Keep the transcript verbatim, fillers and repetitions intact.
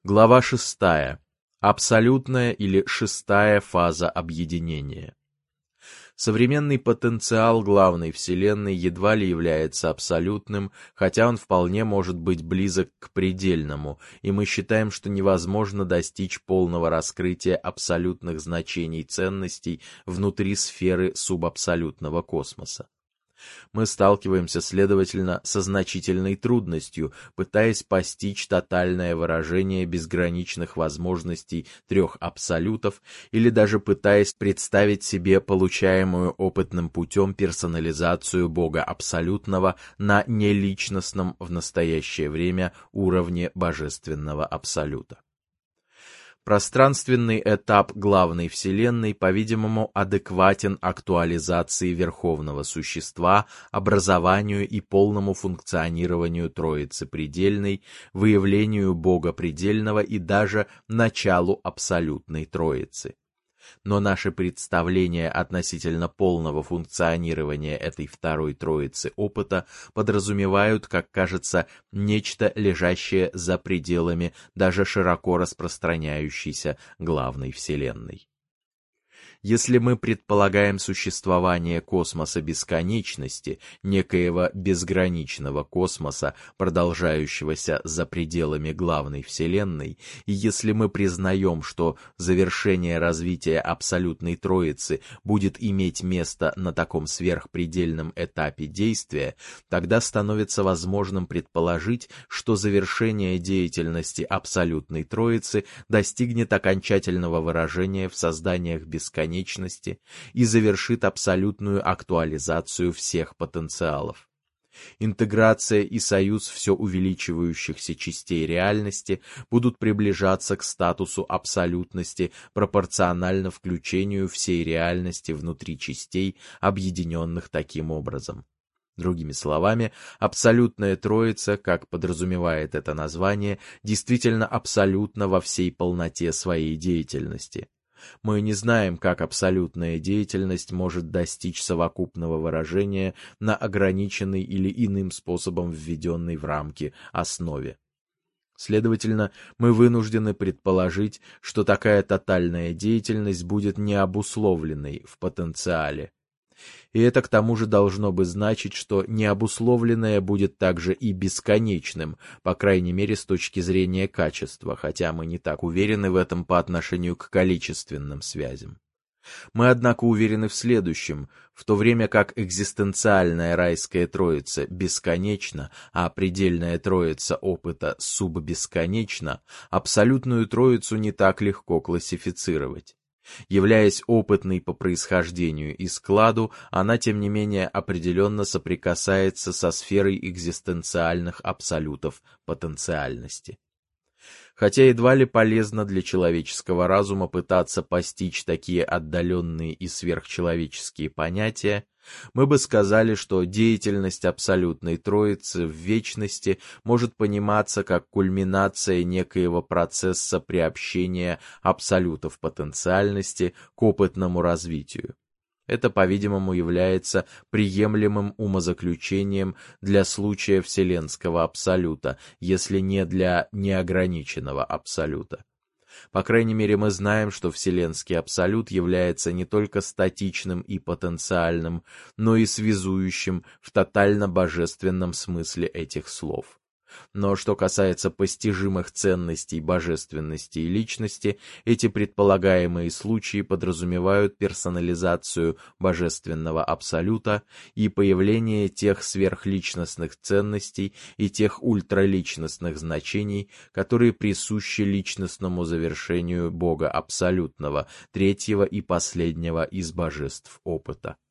Глава шестая. Абсолютная или шестая фаза объединения. Современный потенциал главной Вселенной едва ли является абсолютным, хотя он вполне может быть близок к предельному, и мы считаем, что невозможно достичь полного раскрытия абсолютных значений ценностей внутри сферы субабсолютного космоса. Мы сталкиваемся, следовательно, со значительной трудностью, пытаясь постичь тотальное выражение безграничных возможностей трех абсолютов или даже пытаясь представить себе получаемую опытным путем персонализацию Бога Абсолютного на неличностном в настоящее время уровне Божественного Абсолюта. Пространственный этап главной Вселенной, по-видимому, адекватен актуализации Верховного Существа, образованию и полному функционированию Троицы Предельной, выявлению Бога Предельного и даже началу Абсолютной Троицы. Но наши представления относительно полного функционирования этой второй троицы опыта подразумевают, как кажется, нечто, лежащее за пределами даже широко распространяющейся главной Вселенной. Если мы предполагаем существование космоса бесконечности, некоего безграничного космоса, продолжающегося за пределами главной Вселенной, и если мы признаем, что завершение развития абсолютной Троицы будет иметь место на таком сверхпредельном этапе действия, тогда становится возможным предположить, что завершение деятельности абсолютной Троицы достигнет окончательного выражения в созданиях бесконечности и завершит абсолютную актуализацию всех потенциалов. Интеграция и союз все увеличивающихся частей реальности будут приближаться к статусу абсолютности пропорционально включению всей реальности внутри частей, объединенных таким образом. Другими словами, абсолютная Троица, как подразумевает это название, действительно абсолютна во всей полноте своей деятельности. Мы не знаем, как абсолютная деятельность может достичь совокупного выражения на ограниченной или иным способом введенной в рамки основе. Следовательно, мы вынуждены предположить, что такая тотальная деятельность будет необусловленной в потенциале. И это к тому же должно бы значить, что необусловленное будет также и бесконечным, по крайней мере с точки зрения качества, хотя мы не так уверены в этом по отношению к количественным связям. Мы, однако, уверены в следующем: в то время как экзистенциальная райская троица бесконечна, а предельная троица опыта суббесконечна, абсолютную троицу не так легко классифицировать. Являясь опытной по происхождению и складу, она, тем не менее, определенно соприкасается со сферой экзистенциальных абсолютов потенциальности. Хотя едва ли полезно для человеческого разума пытаться постичь такие отдаленные и сверхчеловеческие понятия, мы бы сказали, что деятельность абсолютной Троицы в вечности может пониматься как кульминация некоего процесса приобщения абсолютов потенциальности к опытному развитию. Это, по-видимому, является приемлемым умозаключением для случая вселенского абсолюта, если не для неограниченного абсолюта. По крайней мере, мы знаем, что вселенский абсолют является не только статичным и потенциальным, но и связующим в тотально-божественном смысле этих слов. Но что касается постижимых ценностей божественности и личности, эти предполагаемые случаи подразумевают персонализацию божественного абсолюта и появление тех сверхличностных ценностей и тех ультраличностных значений, которые присущи личностному завершению Бога Абсолютного, третьего и последнего из божеств опыта.